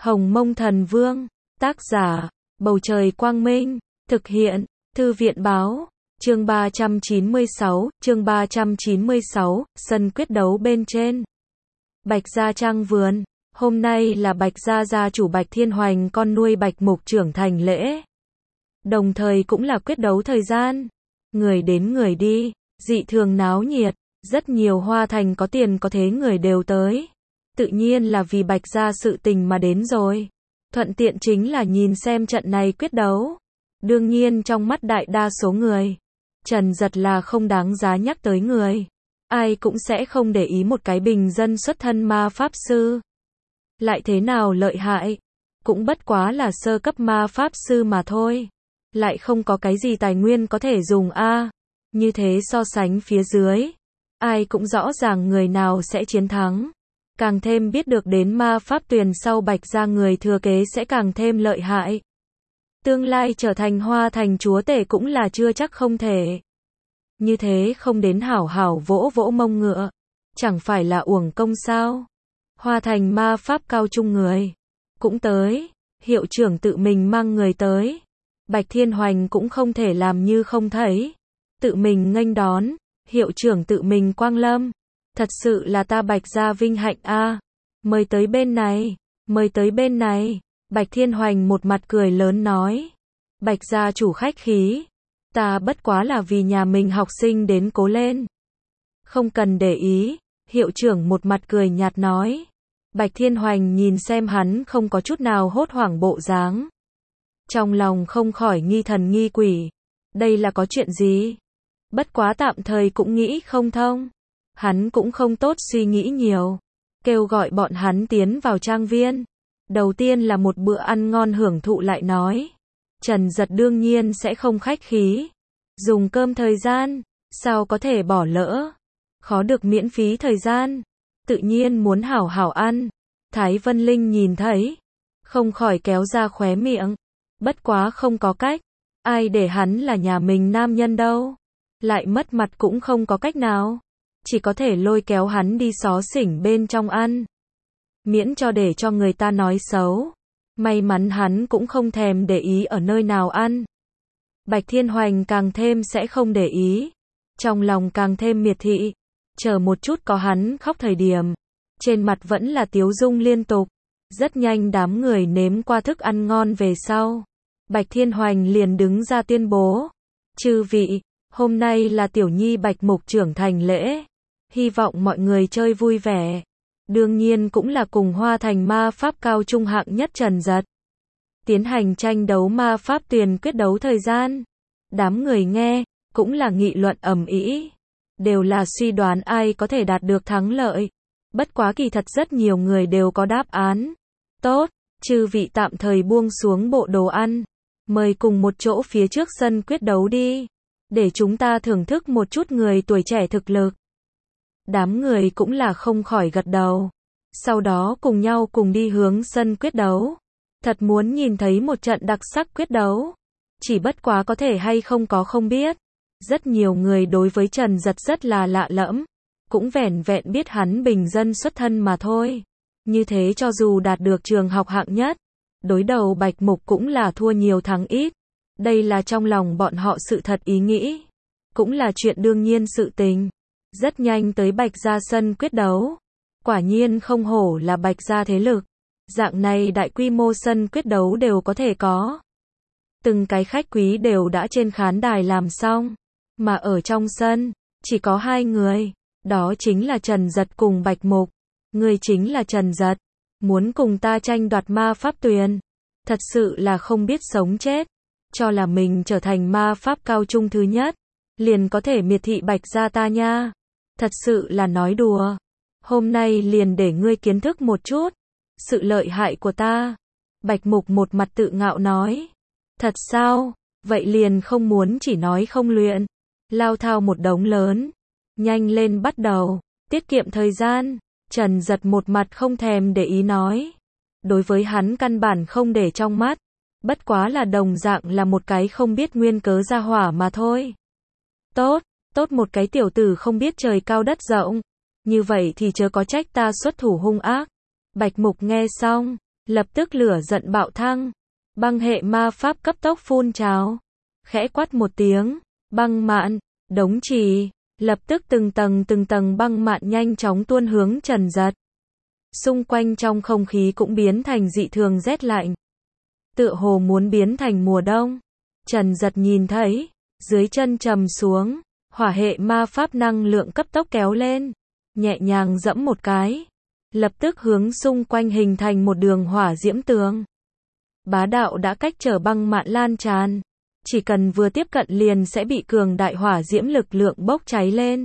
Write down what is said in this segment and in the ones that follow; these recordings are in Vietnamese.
Hồng Mông Thần Vương, tác giả, Bầu Trời Quang Minh, thực hiện, Thư viện Báo, chương 396, sân quyết đấu bên trên. Bạch Gia Trang Vườn, hôm nay là Bạch Gia gia chủ Bạch Thiên Hoành con nuôi Bạch Mục trưởng thành lễ. Đồng thời cũng là quyết đấu thời gian. Người đến người đi, dị thường náo nhiệt, rất nhiều Hoa Thành có tiền có thế người đều tới. Tự nhiên là vì Bạch Gia sự tình mà đến rồi. Thuận tiện chính là nhìn xem trận này quyết đấu. Đương nhiên trong mắt đại đa số người, Trần Dật là không đáng giá nhắc tới người. Ai cũng sẽ không để ý một cái bình dân xuất thân ma pháp sư. Lại thế nào lợi hại, cũng bất quá là sơ cấp ma pháp sư mà thôi. Lại không có cái gì tài nguyên có thể dùng a. Như thế so sánh phía dưới, ai cũng rõ ràng người nào sẽ chiến thắng. Càng thêm biết được đến ma pháp tuyền sau Bạch Gia người thừa kế sẽ càng thêm lợi hại. Tương lai trở thành Hoa Thành chúa tể cũng là chưa chắc không thể. Như thế không đến hảo hảo vỗ vỗ mông ngựa, chẳng phải là uổng công sao? Hoa Thành ma pháp cao trung người cũng tới, hiệu trưởng tự mình mang người tới. Bạch Thiên Hoành cũng không thể làm như không thấy, tự mình nghênh đón, hiệu trưởng tự mình quang lâm. Thật sự là ta Bạch Gia vinh hạnh a. Mời tới bên này, mời tới bên này. Bạch Thiên Hoành một mặt cười lớn nói. Bạch Gia chủ khách khí, ta bất quá là vì nhà mình học sinh đến cố lên. Không cần để ý, hiệu trưởng một mặt cười nhạt nói. Bạch Thiên Hoành nhìn xem hắn không có chút nào hốt hoảng bộ dáng. Trong lòng không khỏi nghi thần nghi quỷ. Đây là có chuyện gì? Bất quá tạm thời cũng nghĩ không thông. Hắn cũng không tốt suy nghĩ nhiều. Kêu gọi bọn hắn tiến vào trang viên. Đầu tiên là một bữa ăn ngon hưởng thụ lại nói. Trần Dật đương nhiên sẽ không khách khí. Dùng cơm thời gian, sao có thể bỏ lỡ. Khó được miễn phí thời gian. Tự nhiên muốn hảo hảo ăn. Thái Vân Linh nhìn thấy, không khỏi kéo ra khóe miệng. Bất quá không có cách. Ai để hắn là nhà mình nam nhân đâu. Lại mất mặt cũng không có cách nào. Chỉ có thể lôi kéo hắn đi xó xỉnh bên trong ăn. Miễn cho để cho người ta nói xấu. May mắn hắn cũng không thèm để ý ở nơi nào ăn. Bạch Thiên Hoành càng thêm sẽ không để ý. Trong lòng càng thêm miệt thị. Chờ một chút có hắn khóc thời điểm. Trên mặt vẫn là tiếu dung liên tục. Rất nhanh đám người nếm qua thức ăn ngon về sau. Bạch Thiên Hoành liền đứng ra tuyên bố. Chư vị, hôm nay là tiểu nhi Bạch Mục trưởng thành lễ. Hy vọng mọi người chơi vui vẻ. Đương nhiên cũng là cùng Hoa Thành ma pháp cao trung hạng nhất Trần Dật. Tiến hành tranh đấu ma pháp tuyền quyết đấu thời gian. Đám người nghe, cũng là nghị luận ầm ĩ. Đều là suy đoán ai có thể đạt được thắng lợi. Bất quá kỳ thật rất nhiều người đều có đáp án. Tốt, chư vị tạm thời buông xuống bộ đồ ăn. Mời cùng một chỗ phía trước sân quyết đấu đi. Để chúng ta thưởng thức một chút người tuổi trẻ thực lực. Đám người cũng là không khỏi gật đầu. Sau đó cùng nhau cùng đi hướng sân quyết đấu. Thật muốn nhìn thấy một trận đặc sắc quyết đấu. Chỉ bất quá có thể hay không có không biết. Rất nhiều người đối với Trần Dật rất là lạ lẫm. Cũng vẻn vẹn biết hắn bình dân xuất thân mà thôi. Như thế cho dù đạt được trường học hạng nhất, đối đầu Bạch Mục cũng là thua nhiều thắng ít. Đây là trong lòng bọn họ sự thật ý nghĩ. Cũng là chuyện đương nhiên sự tình. Rất nhanh tới Bạch Gia sân quyết đấu. Quả nhiên không hổ là Bạch Gia thế lực. Dạng này đại quy mô sân quyết đấu đều có thể có. Từng cái khách quý đều đã trên khán đài làm xong. Mà ở trong sân, chỉ có hai người. Đó chính là Trần Dật cùng Bạch Mục. Người chính là Trần Dật. Muốn cùng ta tranh đoạt ma pháp tuyền. Thật sự là không biết sống chết. Cho là mình trở thành ma pháp cao trung thứ nhất. Liền có thể miệt thị Bạch Gia ta nha. Thật sự là nói đùa. Hôm nay liền để ngươi kiến thức một chút. Sự lợi hại của ta. Bạch Mục một mặt tự ngạo nói. Thật sao? Vậy liền không muốn chỉ nói không luyện. Lao thao một đống lớn. Nhanh lên bắt đầu. Tiết kiệm thời gian. Trần Dật một mặt không thèm để ý nói. Đối với hắn căn bản không để trong mắt. Bất quá là đồng dạng là một cái không biết nguyên cớ ra hỏa mà thôi. Tốt, tốt một cái tiểu tử không biết trời cao đất rộng. Như vậy thì chớ có trách ta xuất thủ hung ác. Bạch Mục nghe xong, lập tức lửa giận bạo thăng. Băng hệ ma pháp cấp tốc phun trào. Khẽ quát một tiếng, băng mạn, đống chì, lập tức từng tầng băng mạn nhanh chóng tuôn hướng Trần Giật. Xung quanh trong không khí cũng biến thành dị thường rét lạnh. Tựa hồ muốn biến thành mùa đông. Trần Giật nhìn thấy, dưới chân trầm xuống, hỏa hệ ma pháp năng lượng cấp tốc kéo lên, nhẹ nhàng dẫm một cái, lập tức hướng xung quanh hình thành một đường hỏa diễm tường. Bá đạo đã cách trở băng mạn lan tràn, chỉ cần vừa tiếp cận liền sẽ bị cường đại hỏa diễm lực lượng bốc cháy lên.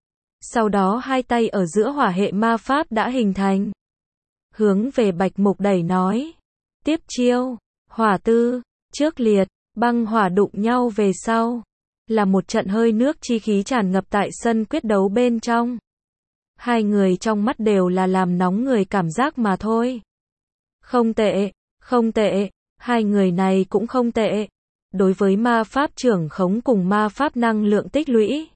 Sau đó hai tay ở giữa hỏa hệ ma pháp đã hình thành. Hướng về Bạch Mục đẩy nói. Tiếp chiêu, hỏa tư, trước liệt, băng hỏa đụng nhau về sau. Là một trận hơi nước chi khí tràn ngập tại sân quyết đấu bên trong. Hai người trong mắt đều là làm nóng người cảm giác mà thôi. Không tệ, không tệ, hai người này cũng không tệ. Đối với ma pháp trưởng khống cùng ma pháp năng lượng tích lũy,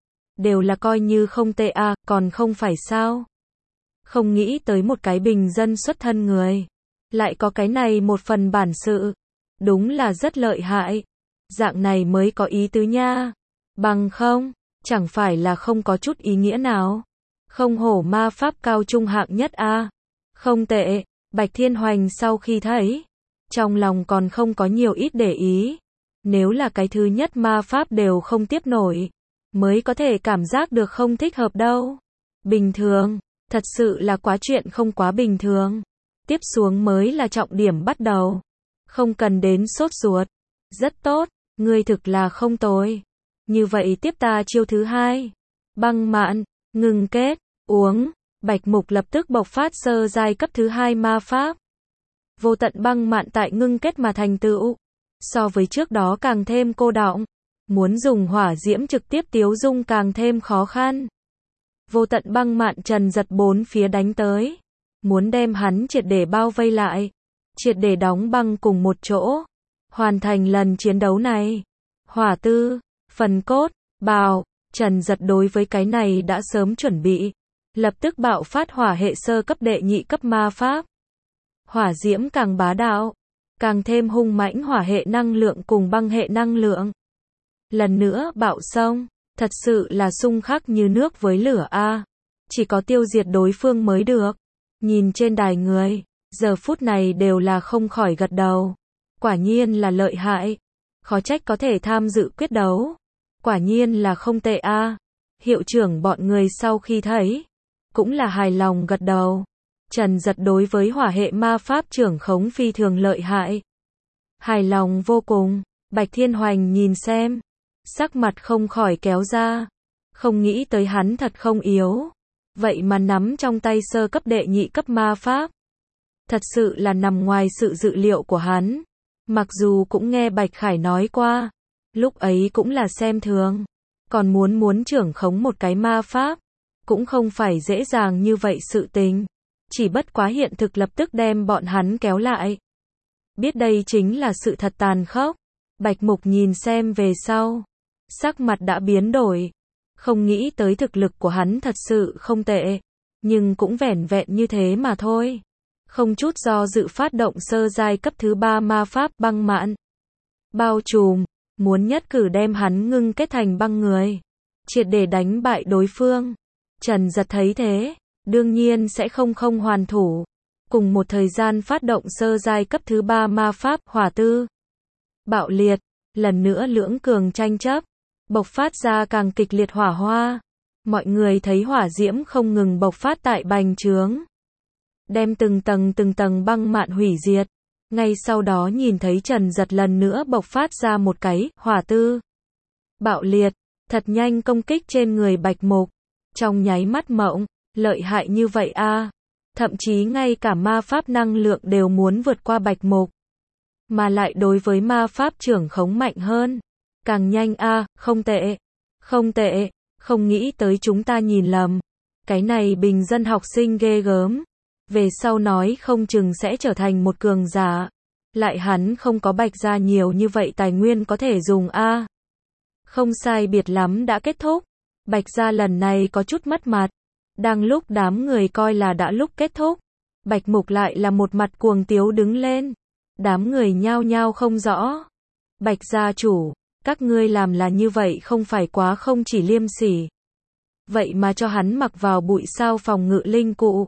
đều là coi như không tệ à, còn không phải sao. Không nghĩ tới một cái bình dân xuất thân người, lại có cái này một phần bản sự. Đúng là rất lợi hại. Dạng này mới có ý tứ nha. Bằng không, chẳng phải là không có chút ý nghĩa nào. Không hổ ma pháp cao trung hạng nhất à. Không tệ, Bạch Thiên Hoành sau khi thấy, trong lòng còn không có nhiều ít để ý. Nếu là cái thứ nhất ma pháp đều không tiếp nổi, mới có thể cảm giác được không thích hợp đâu. Bình thường, thật sự là quá chuyện không quá bình thường. Tiếp xuống mới là trọng điểm bắt đầu. Không cần đến sốt ruột. Rất tốt, ngươi thực là không tồi. Như vậy tiếp ta chiêu thứ hai. Băng mạn, ngừng kết, uống. Bạch Mục lập tức bộc phát sơ giai cấp thứ hai ma pháp. Vô tận băng mạn tại ngưng kết mà thành tựu. So với trước đó càng thêm cô đọng. Muốn dùng hỏa diễm trực tiếp tiêu dung càng thêm khó khăn. Vô tận băng mạn Trần Giật bốn phía đánh tới. Muốn đem hắn triệt để bao vây lại. Triệt để đóng băng cùng một chỗ. Hoàn thành lần chiến đấu này. Hỏa tư, phần cốt, bào. Trần Giật đối với cái này đã sớm chuẩn bị. Lập tức bạo phát hỏa hệ sơ cấp đệ nhị cấp ma pháp. Hỏa diễm càng bá đạo. Càng thêm hung mãnh hỏa hệ năng lượng cùng băng hệ năng lượng. Lần nữa bạo xông. Thật sự là xung khắc như nước với lửa a. Chỉ có tiêu diệt đối phương mới được. Nhìn trên đài người, giờ phút này đều là không khỏi gật đầu. Quả nhiên là lợi hại. Khó trách có thể tham dự quyết đấu. Quả nhiên là không tệ a. Hiệu trưởng bọn người sau khi thấy, cũng là hài lòng gật đầu. Trần Giật đối với hỏa hệ ma pháp trưởng khống phi thường lợi hại. Hài lòng vô cùng. Bạch Thiên Hoành nhìn xem, sắc mặt không khỏi kéo ra. Không nghĩ tới hắn thật không yếu. Vậy mà nắm trong tay sơ cấp đệ nhị cấp ma pháp. Thật sự là nằm ngoài sự dự liệu của hắn. Mặc dù cũng nghe Bạch Khải nói qua, lúc ấy cũng là xem thường. Còn muốn trưởng khống một cái ma pháp, cũng không phải dễ dàng như vậy sự tình. Chỉ bất quá hiện thực lập tức đem bọn hắn kéo lại. Biết đây chính là sự thật tàn khốc. Bạch Mục nhìn xem về sau, sắc mặt đã biến đổi. Không nghĩ tới thực lực của hắn thật sự không tệ, nhưng cũng vẻn vẹn như thế mà thôi. Không chút do dự phát động sơ giai cấp thứ 3 ma pháp băng mạn. Bao trùm, muốn nhất cử đem hắn ngưng kết thành băng người. Triệt để đánh bại đối phương. Trần Giật thấy thế, đương nhiên sẽ không hoàn thủ. Cùng một thời gian phát động sơ giai cấp thứ 3 ma pháp hỏa tư. Bạo liệt, lần nữa lưỡng cường tranh chấp. Bộc phát ra càng kịch liệt hỏa hoa. Mọi người thấy hỏa diễm không ngừng bộc phát tại bành trướng. Đem từng tầng băng mạn hủy diệt. Ngay sau đó nhìn thấy Trần Giật lần nữa bộc phát ra một cái hỏa tư. Bạo liệt, thật nhanh công kích trên người Bạch Mục. Trong nháy mắt mộng, lợi hại như vậy a. Thậm chí ngay cả ma pháp năng lượng đều muốn vượt qua Bạch Mục. Mà lại đối với ma pháp trưởng khống mạnh hơn. Càng nhanh a, không tệ. Không tệ, không nghĩ tới chúng ta nhìn lầm. Cái này bình dân học sinh ghê gớm. Về sau nói không chừng sẽ trở thành một cường giả. Lại hắn không có Bạch gia nhiều như vậy tài nguyên có thể dùng a. Không sai biệt lắm đã kết thúc. Bạch gia lần này có chút mất mặt. Đang lúc đám người coi là đã lúc kết thúc, Bạch Mục lại là một mặt cuồng tiếu đứng lên. Đám người nhao nhao không rõ. Bạch gia chủ, các ngươi làm là như vậy không phải quá không chỉ liêm sỉ. Vậy mà cho hắn mặc vào bụi sao phòng ngự linh cụ.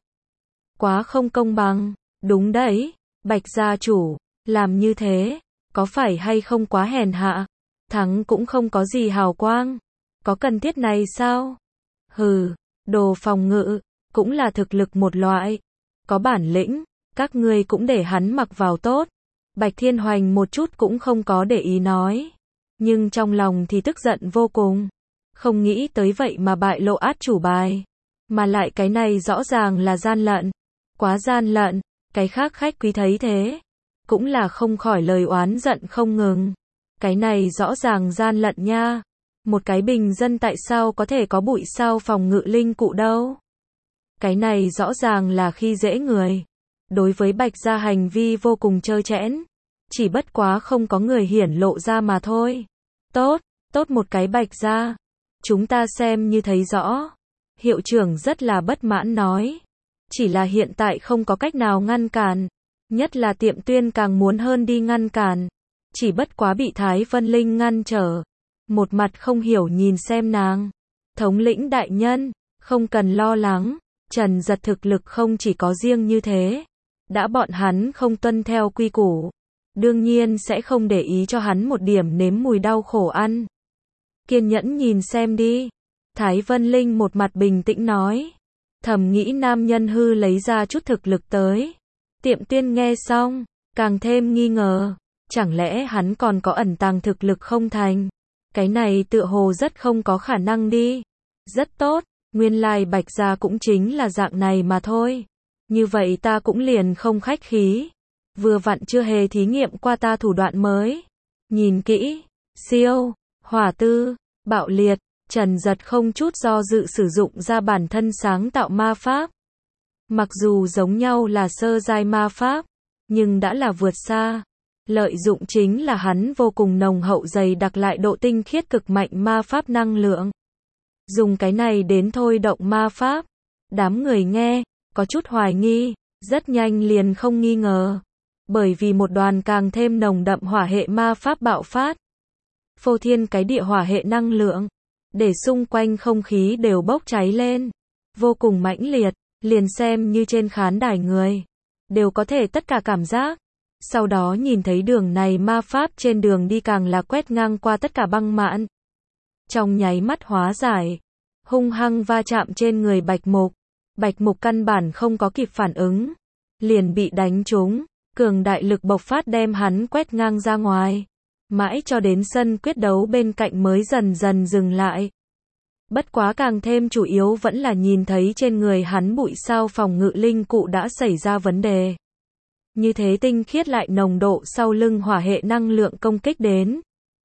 Quá không công bằng. Đúng đấy, Bạch gia chủ, làm như thế, có phải hay không quá hèn hạ? Thắng cũng không có gì hào quang. Có cần thiết này sao? Hừ, đồ phòng ngự, cũng là thực lực một loại. Có bản lĩnh, các ngươi cũng để hắn mặc vào tốt. Bạch Thiên Hoành một chút cũng không có để ý nói. Nhưng trong lòng thì tức giận vô cùng. Không nghĩ tới vậy mà bại lộ át chủ bài. Mà lại cái này rõ ràng là gian lận. Quá gian lận, cái khác khách quý thấy thế. Cũng là không khỏi lời oán giận không ngừng. Cái này rõ ràng gian lận nha. Một cái bình dân tại sao có thể có bụi sao phòng ngự linh cụ đâu? Cái này rõ ràng là khi dễ người. Đối với Bạch gia hành vi vô cùng trơ trẽn. Chỉ bất quá không có người hiển lộ ra mà thôi. Tốt, tốt một cái Bạch gia. Chúng ta xem như thấy rõ. Hiệu trưởng rất là bất mãn nói. Chỉ là hiện tại không có cách nào ngăn cản. Nhất là Tiệm Tuyên càng muốn hơn đi ngăn cản. Chỉ bất quá bị Thái Vân Linh ngăn trở. Một mặt không hiểu nhìn xem nàng. Thống lĩnh đại nhân, không cần lo lắng. Trần Giật thực lực không chỉ có riêng như thế. Đã bọn hắn không tuân theo quy củ. Đương nhiên sẽ không để ý cho hắn một điểm nếm mùi đau khổ ăn. Kiên nhẫn nhìn xem đi. Thái Vân Linh một mặt bình tĩnh nói. Thầm nghĩ nam nhân hư lấy ra chút thực lực tới. Tiệm Tuyên nghe xong, càng thêm nghi ngờ. Chẳng lẽ hắn còn có ẩn tàng thực lực không thành? Cái này tựa hồ rất không có khả năng đi. Rất tốt, nguyên lai Bạch gia cũng chính là dạng này mà thôi. Như vậy ta cũng liền không khách khí. Vừa vặn chưa hề thí nghiệm qua ta thủ đoạn mới. Nhìn kỹ, siêu, hỏa tư, bạo liệt, Trần Giật không chút do dự sử dụng ra bản thân sáng tạo ma pháp. Mặc dù giống nhau là sơ giai ma pháp, nhưng đã là vượt xa. Lợi dụng chính là hắn vô cùng nồng hậu dày đặc lại độ tinh khiết cực mạnh ma pháp năng lượng. Dùng cái này đến thôi động ma pháp. Đám người nghe, có chút hoài nghi, rất nhanh liền không nghi ngờ. Bởi vì một đoàn càng thêm nồng đậm hỏa hệ ma pháp bạo phát. Phô thiên cái địa hỏa hệ năng lượng, để xung quanh không khí đều bốc cháy lên. Vô cùng mãnh liệt, liền xem như trên khán đài người. Đều có thể tất cả cảm giác. Sau đó nhìn thấy đường này ma pháp trên đường đi càng là quét ngang qua tất cả băng mạn. Trong nháy mắt hóa giải, hung hăng va chạm trên người Bạch Mục. Bạch Mục căn bản không có kịp phản ứng. Liền bị đánh trúng, cường đại lực bộc phát đem hắn quét ngang ra ngoài. Mãi cho đến sân quyết đấu bên cạnh mới dần dần dừng lại. Bất quá càng thêm chủ yếu vẫn là nhìn thấy trên người hắn bụi sao phòng ngự linh cụ đã xảy ra vấn đề. Như thế tinh khiết lại nồng độ sau lưng hỏa hệ năng lượng công kích đến.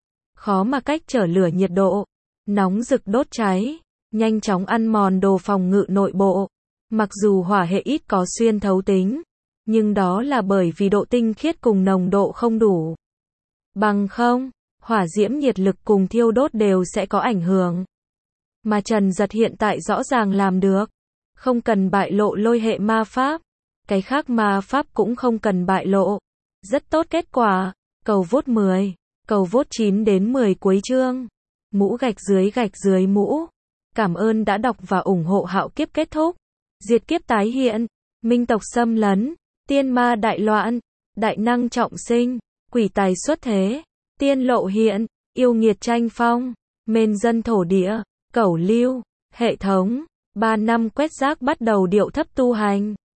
Khó mà cách trở lửa nhiệt độ. Nóng rực đốt cháy. Nhanh chóng ăn mòn đồ phòng ngự nội bộ. Mặc dù hỏa hệ ít có xuyên thấu tính. Nhưng đó là bởi vì độ tinh khiết cùng nồng độ không đủ. Bằng không, hỏa diễm nhiệt lực cùng thiêu đốt đều sẽ có ảnh hưởng. Mà Trần Giật hiện tại rõ ràng làm được. Không cần bại lộ lôi hệ ma pháp. Cái khác ma pháp cũng không cần bại lộ. Rất tốt kết quả. Cầu vote 10. Cầu vote 9 đến 10 cuối chương. Mũ gạch dưới mũ. Cảm ơn đã đọc và ủng hộ Hạo Kiếp kết thúc. Diệt kiếp tái hiện. Minh tộc xâm lấn. Tiên ma đại loạn. Đại năng trọng sinh. Quỷ tài xuất thế. Tiên lộ hiện. Yêu nghiệt tranh phong. Mên dân thổ địa. Cẩu lưu. Hệ thống. 3 năm quét rác bắt đầu điệu thấp tu hành.